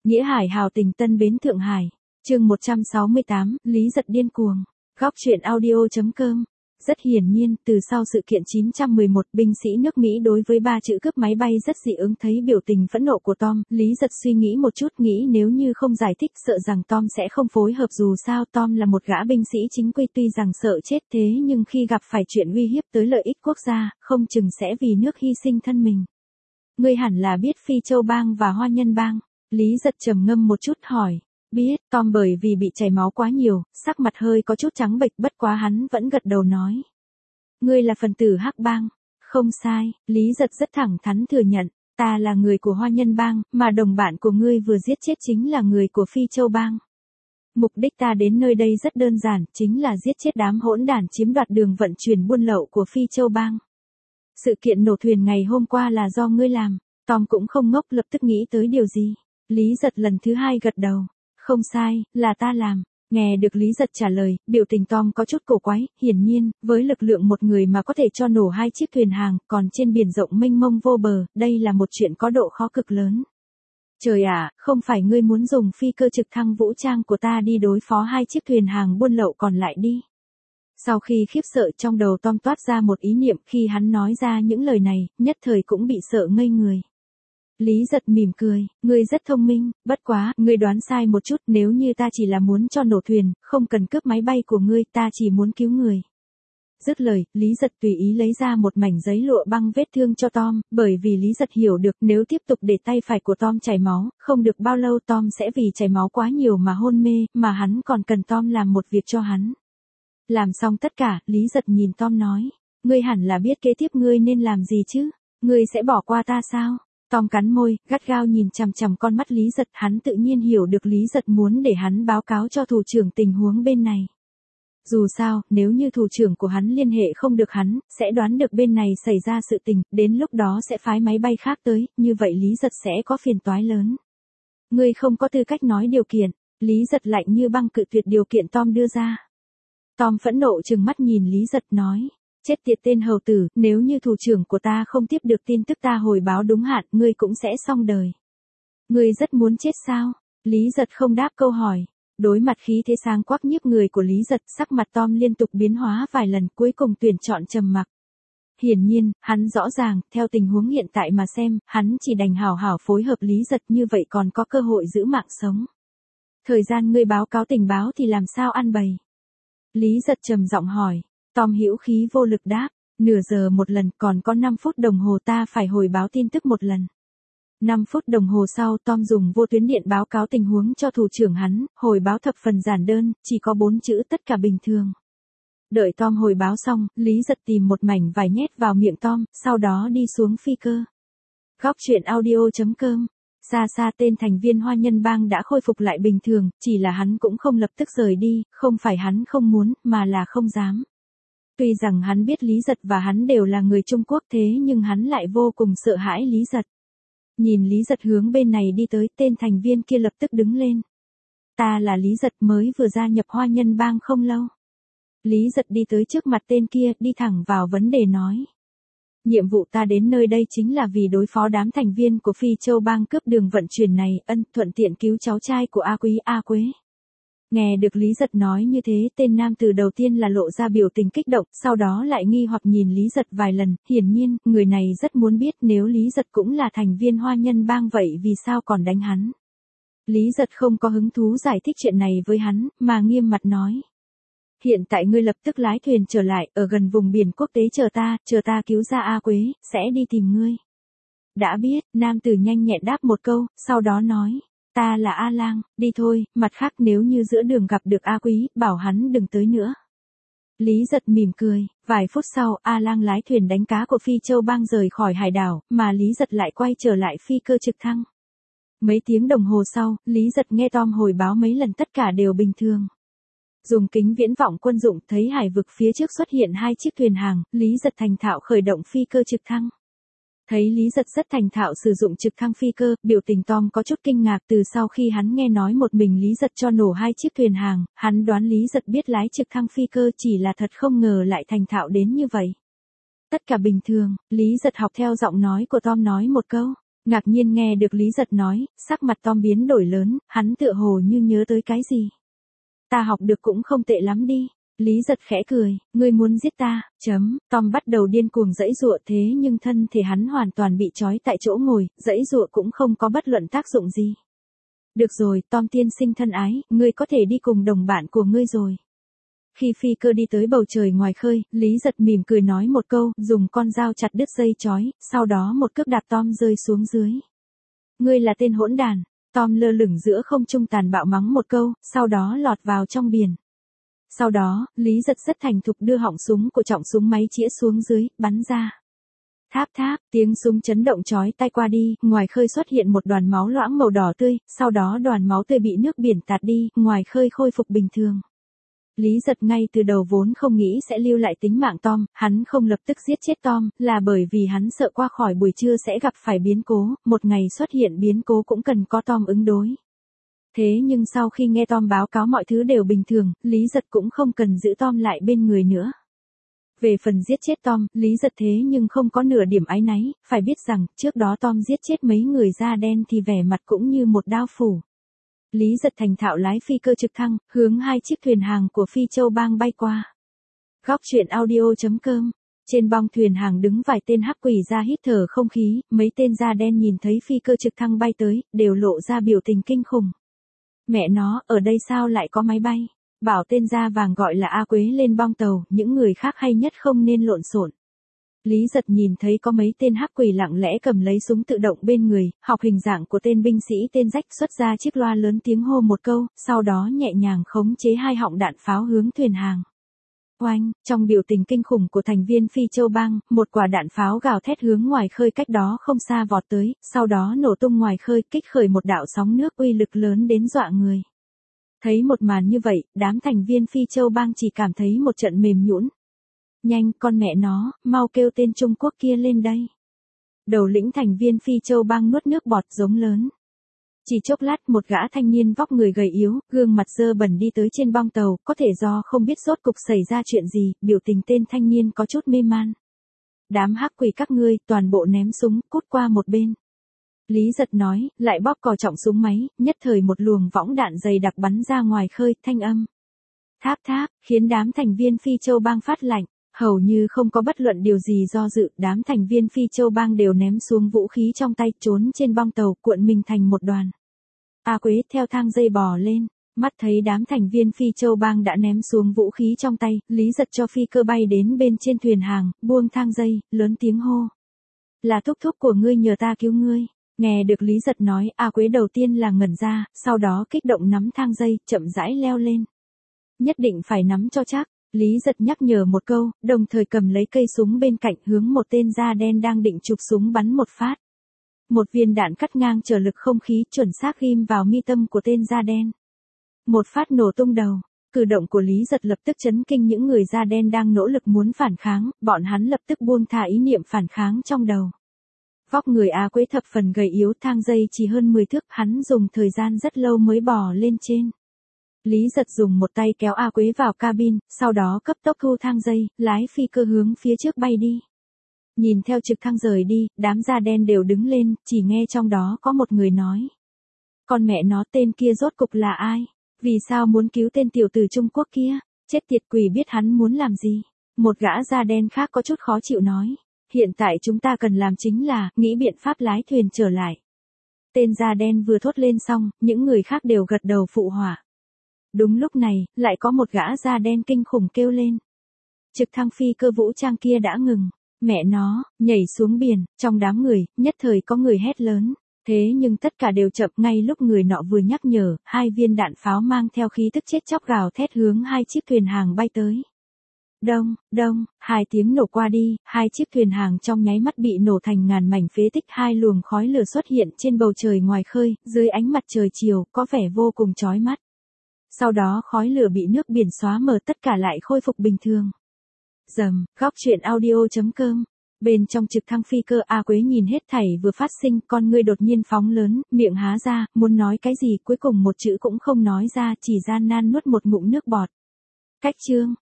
Nghĩa Hải hào tình Tân Bến Thượng Hải. Chương 168, Lý Giật điên cuồng. Góc truyện audio.com. Rất hiển nhiên, từ sau sự kiện 911, binh sĩ nước Mỹ đối với 3 chữ cướp máy bay rất dị ứng thấy biểu tình phẫn nộ của Tom, Lý Giật suy nghĩ một chút, nghĩ nếu như không giải thích sợ rằng Tom sẽ không phối hợp, dù sao Tom là một gã binh sĩ chính quy, tuy rằng sợ chết thế nhưng khi gặp phải chuyện uy hiếp tới lợi ích quốc gia, không chừng sẽ vì nước hy sinh thân mình. Ngươi hẳn là biết Phi Châu Bang và Hoa Nhân Bang. Lý Giật trầm ngâm một chút hỏi. Biết. Tom bởi vì bị chảy máu quá nhiều, sắc mặt hơi có chút trắng bệch, bất quá hắn vẫn gật đầu nói. Ngươi là phần tử Hắc Bang. Không sai, Lý Giật rất thẳng thắn thừa nhận, ta là người của Hoa Nhân Bang, mà đồng bạn của ngươi vừa giết chết chính là người của Phi Châu Bang. Mục đích ta đến nơi đây rất đơn giản, chính là giết chết đám hỗn đản chiếm đoạt đường vận chuyển buôn lậu của Phi Châu Bang. Sự kiện nổ thuyền ngày hôm qua là do ngươi làm. Tom cũng không ngốc, lập tức nghĩ tới điều gì. Lý Giật lần thứ hai gật đầu. Không sai, là ta làm. Nghe được Lý Giật trả lời, biểu tình Tom có chút cổ quái, hiển nhiên, với lực lượng một người mà có thể cho nổ 2 chiếc thuyền hàng, còn trên biển rộng mênh mông vô bờ, đây là một chuyện có độ khó cực lớn. Trời ạ, không phải ngươi muốn dùng phi cơ trực thăng vũ trang của ta đi đối phó 2 chiếc thuyền hàng buôn lậu còn lại đi. Sau khi khiếp sợ, trong đầu Tom toát ra một ý niệm, khi hắn nói ra những lời này, nhất thời cũng bị sợ ngây người. Lý Giật mỉm cười, ngươi rất thông minh, bất quá, ngươi đoán sai một chút, nếu như ta chỉ là muốn cho nổ thuyền, không cần cướp máy bay của ngươi, ta chỉ muốn cứu người. Dứt lời, Lý Giật tùy ý lấy ra một mảnh giấy lụa băng vết thương cho Tom, bởi vì Lý Giật hiểu được nếu tiếp tục để tay phải của Tom chảy máu, không được bao lâu Tom sẽ vì chảy máu quá nhiều mà hôn mê, mà hắn còn cần Tom làm một việc cho hắn. Làm xong tất cả, Lý Giật nhìn Tom nói, ngươi hẳn là biết kế tiếp ngươi nên làm gì chứ, ngươi sẽ bỏ qua ta sao? Tom cắn môi, gắt gao nhìn chằm chằm con mắt Lý Giật, hắn tự nhiên hiểu được Lý Giật muốn để hắn báo cáo cho thủ trưởng tình huống bên này. Dù sao, nếu như thủ trưởng của hắn liên hệ không được hắn, sẽ đoán được bên này xảy ra sự tình, đến lúc đó sẽ phái máy bay khác tới, như vậy Lý Giật sẽ có phiền toái lớn. Ngươi không có tư cách nói điều kiện, Lý Giật lạnh như băng cự tuyệt điều kiện Tom đưa ra. Tom phẫn nộ trừng mắt nhìn Lý Giật nói. Chết tiệt tên hầu tử, nếu như thủ trưởng của ta không tiếp được tin tức ta hồi báo đúng hạn, ngươi cũng sẽ xong đời. Ngươi rất muốn chết sao? Lý Giật không đáp câu hỏi. Đối mặt khí thế sáng quắc nhiếp người của Lý Giật, sắc mặt Tom liên tục biến hóa vài lần, cuối cùng tuyển chọn trầm mặc. Hiển nhiên, hắn rõ ràng, theo tình huống hiện tại mà xem, hắn chỉ đành hảo hảo phối hợp Lý Giật, như vậy còn có cơ hội giữ mạng sống. Thời gian ngươi báo cáo tình báo thì làm sao ăn bày? Lý Giật trầm giọng hỏi. Tom hữu khí vô lực đáp, nửa giờ một lần, còn có 5 phút đồng hồ ta phải hồi báo tin tức một lần. 5 phút đồng hồ sau Tom dùng vô tuyến điện báo cáo tình huống cho thủ trưởng hắn, hồi báo thập phần giản đơn, chỉ có 4 chữ tất cả bình thường. Đợi Tom hồi báo xong, Lý Giật tìm một mảnh vải nhét vào miệng Tom, sau đó đi xuống phi cơ. Góc truyện audio.com. Xa xa tên thành viên Hoa Nhân Bang đã khôi phục lại bình thường, chỉ là hắn cũng không lập tức rời đi, không phải hắn không muốn, mà là không dám. Tuy rằng hắn biết Lý Giật và hắn đều là người Trung Quốc thế nhưng hắn lại vô cùng sợ hãi Lý Giật. Nhìn Lý Giật hướng bên này đi tới, tên thành viên kia lập tức đứng lên. Ta là Lý Giật, mới vừa gia nhập Hoa Nhân Bang không lâu. Lý Giật đi tới trước mặt tên kia, đi thẳng vào vấn đề nói. Nhiệm vụ ta đến nơi đây chính là vì đối phó đám thành viên của Phi Châu Bang cướp đường vận chuyển này, thuận tiện cứu cháu trai của A Quý A Quế. Nghe được Lý Giật nói như thế, tên nam từ đầu tiên là lộ ra biểu tình kích động, sau đó lại nghi hoặc nhìn Lý Giật vài lần, hiển nhiên, người này rất muốn biết nếu Lý Giật cũng là thành viên Hoa Nhân Bang vậy vì sao còn đánh hắn. Lý Giật không có hứng thú giải thích chuyện này với hắn, mà nghiêm mặt nói. Hiện tại ngươi lập tức lái thuyền trở lại, ở gần vùng biển quốc tế chờ ta cứu ra A Quế, sẽ đi tìm ngươi. Đã biết, nam tử nhanh nhẹn đáp một câu, sau đó nói. Ta là A Lang, đi thôi, mặt khác nếu như giữa đường gặp được A Quý, bảo hắn đừng tới nữa. Lý Giật mỉm cười, vài phút sau, A Lang lái thuyền đánh cá của Phi Châu Bang rời khỏi hải đảo, mà Lý Giật lại quay trở lại phi cơ trực thăng. Mấy tiếng đồng hồ sau, Lý Giật nghe Tom hồi báo mấy lần tất cả đều bình thường. Dùng kính viễn vọng quân dụng thấy hải vực phía trước xuất hiện 2 chiếc thuyền hàng, Lý Giật thành thạo khởi động phi cơ trực thăng. Thấy Lý Giật rất thành thạo sử dụng trực thăng phi cơ, biểu tình Tom có chút kinh ngạc từ sau khi hắn nghe nói một mình Lý Giật cho nổ 2 chiếc thuyền hàng, hắn đoán Lý Giật biết lái trực thăng phi cơ chỉ là thật không ngờ lại thành thạo đến như vậy. Tất cả bình thường, Lý Giật học theo giọng nói của Tom nói một câu, Ngạc nhiên nghe được Lý Giật nói, sắc mặt Tom biến đổi lớn, hắn tựa hồ như nhớ tới cái gì. Ta học được cũng không tệ lắm đi. Lý Giật khẽ cười, ngươi muốn giết ta, Tom bắt đầu điên cuồng giãy giụa thế nhưng thân thể hắn hoàn toàn bị trói tại chỗ ngồi, giãy giụa cũng không có bất luận tác dụng gì. Được rồi, Tom tiên sinh thân ái, ngươi có thể đi cùng đồng bạn của ngươi rồi. Khi phi cơ đi tới bầu trời ngoài khơi, Lý Giật mỉm cười nói một câu, dùng con dao chặt đứt dây trói, sau đó một cước đạp Tom rơi xuống dưới. Ngươi là tên hỗn đàn. Tom lơ lửng giữa không trung tàn bạo mắng một câu, sau đó lọt vào trong biển. Sau đó, Lý Giật rất thành thục đưa họng súng của trọng súng máy chĩa xuống dưới, bắn ra. Tháp tháp, tiếng súng chấn động chói tai qua đi, ngoài khơi xuất hiện một đoàn máu loãng màu đỏ tươi, sau đó đoàn máu tươi bị nước biển tạt đi, ngoài khơi khôi phục bình thường. Lý Giật ngay từ đầu vốn không nghĩ sẽ lưu lại tính mạng Tom, hắn không lập tức giết chết Tom, là bởi vì hắn sợ qua khỏi buổi trưa sẽ gặp phải biến cố, một ngày xuất hiện biến cố cũng cần có Tom ứng đối. Thế nhưng sau khi nghe Tom báo cáo mọi thứ đều bình thường, Lý Giật cũng không cần giữ Tom lại bên người nữa. Về phần giết chết Tom, Lý Giật thế nhưng không có nửa điểm áy náy, phải biết rằng, trước đó Tom giết chết mấy người da đen thì vẻ mặt cũng như một đao phủ. Lý Giật thành thạo lái phi cơ trực thăng, hướng hai chiếc thuyền hàng của Phi Châu Bang bay qua. Góc truyện audio.com. Trên bong thuyền hàng đứng vài tên hắc quỷ ra hít thở không khí, mấy tên da đen nhìn thấy phi cơ trực thăng bay tới, đều lộ ra biểu tình kinh khủng. Mẹ nó, ở đây sao lại có máy bay? Bảo tên da vàng gọi là A Quế lên bong tàu, những người khác hay nhất không nên lộn xộn. Lý Giật nhìn thấy có mấy tên hắc quỷ lặng lẽ cầm lấy súng tự động bên người, học hình dạng của tên binh sĩ tên rách xuất ra chiếc loa lớn tiếng hô một câu, sau đó nhẹ nhàng khống chế hai họng đạn pháo hướng thuyền hàng. Oanh, trong biểu tình kinh khủng của thành viên Phi Châu Bang, một quả đạn pháo gào thét hướng ngoài khơi cách đó không xa vọt tới, sau đó nổ tung ngoài khơi kích khởi một đạo sóng nước uy lực lớn đến dọa người. Thấy một màn như vậy, đám thành viên Phi Châu Bang chỉ cảm thấy một trận mềm nhũn. Nhanh, con mẹ nó, mau kêu tên Trung Quốc kia lên đây. Đầu lĩnh thành viên Phi Châu Bang nuốt nước bọt giống lớn. Chỉ chốc lát một gã thanh niên vóc người gầy yếu, gương mặt dơ bẩn đi tới trên bong tàu, có thể do không biết rốt cục xảy ra chuyện gì, biểu tình tên thanh niên có chút mê man. Đám hắc quỷ các ngươi, toàn bộ ném súng, cút qua một bên. Lý Giật nói, lại bóp cò trọng súng máy, nhất thời một luồng võng đạn dày đặc bắn ra ngoài khơi, thanh âm. Tháp tháp, khiến đám thành viên Phi Châu Bang phát lạnh. Hầu như không có bất luận điều gì do dự, đám thành viên Phi Châu Bang đều ném xuống vũ khí trong tay, trốn trên bong tàu, cuộn mình thành một đoàn. A Quế theo thang dây bò lên, mắt thấy đám thành viên Phi Châu Bang đã ném xuống vũ khí trong tay, Lý Giật cho phi cơ bay đến bên trên thuyền hàng, buông thang dây, lớn tiếng hô. Là thúc thúc của ngươi nhờ ta cứu ngươi. Nghe được Lý Giật nói, A Quế đầu tiên là ngẩn ra, sau đó kích động nắm thang dây, chậm rãi leo lên. Nhất định phải nắm cho chắc. Lý Giật nhắc nhở một câu, đồng thời cầm lấy cây súng bên cạnh hướng một tên da đen đang định chụp súng bắn một phát. Một viên đạn cắt ngang trở lực không khí chuẩn xác ghim vào mi tâm của tên da đen. Một phát nổ tung đầu. Cử động của Lý Giật lập tức chấn kinh những người da đen đang nỗ lực muốn phản kháng, bọn hắn lập tức buông thả ý niệm phản kháng trong đầu. Vóc người A Quế thập phần gầy yếu, thang dây chỉ hơn 10 thước, hắn dùng thời gian rất lâu mới bò lên trên. Lý Giật dùng một tay kéo A Quế vào cabin, sau đó cấp tốc thu thang dây, lái phi cơ hướng phía trước bay đi. Nhìn theo trực thăng rời đi, đám da đen đều đứng lên, chỉ nghe trong đó có một người nói. Con mẹ nó, tên kia rốt cục là ai? Vì sao muốn cứu tên tiểu tử Trung Quốc kia? Chết tiệt quỷ biết hắn muốn làm gì? Một gã da đen khác có chút khó chịu nói. Hiện tại chúng ta cần làm chính là, nghĩ biện pháp lái thuyền trở lại. Tên da đen vừa thốt lên xong, những người khác đều gật đầu phụ họa. Đúng lúc này, lại có một gã da đen kinh khủng kêu lên. Trực thăng phi cơ vũ trang kia đã ngừng. Mẹ nó, nhảy xuống biển, trong đám người, nhất thời có người hét lớn. Thế nhưng tất cả đều chậm, ngay lúc người nọ vừa nhắc nhở, hai viên đạn pháo mang theo khí tức chết chóc gào thét hướng hai chiếc thuyền hàng bay tới. Đông, đông, hai tiếng nổ qua đi, hai chiếc thuyền hàng trong nháy mắt bị nổ thành ngàn mảnh phế tích, hai luồng khói lửa xuất hiện trên bầu trời ngoài khơi, dưới ánh mặt trời chiều, có vẻ vô cùng chói mắt. Sau đó khói lửa bị nước biển xóa mờ, tất cả lại khôi phục bình thường. Dầm, góc truyện audio.com. Bên trong trực thăng phi cơ A Quế nhìn hết thảy vừa phát sinh, con ngươi đột nhiên phóng lớn, miệng há ra, muốn nói cái gì, cuối cùng một chữ cũng không nói ra, chỉ gian nan nuốt một ngụm nước bọt. Cách chương.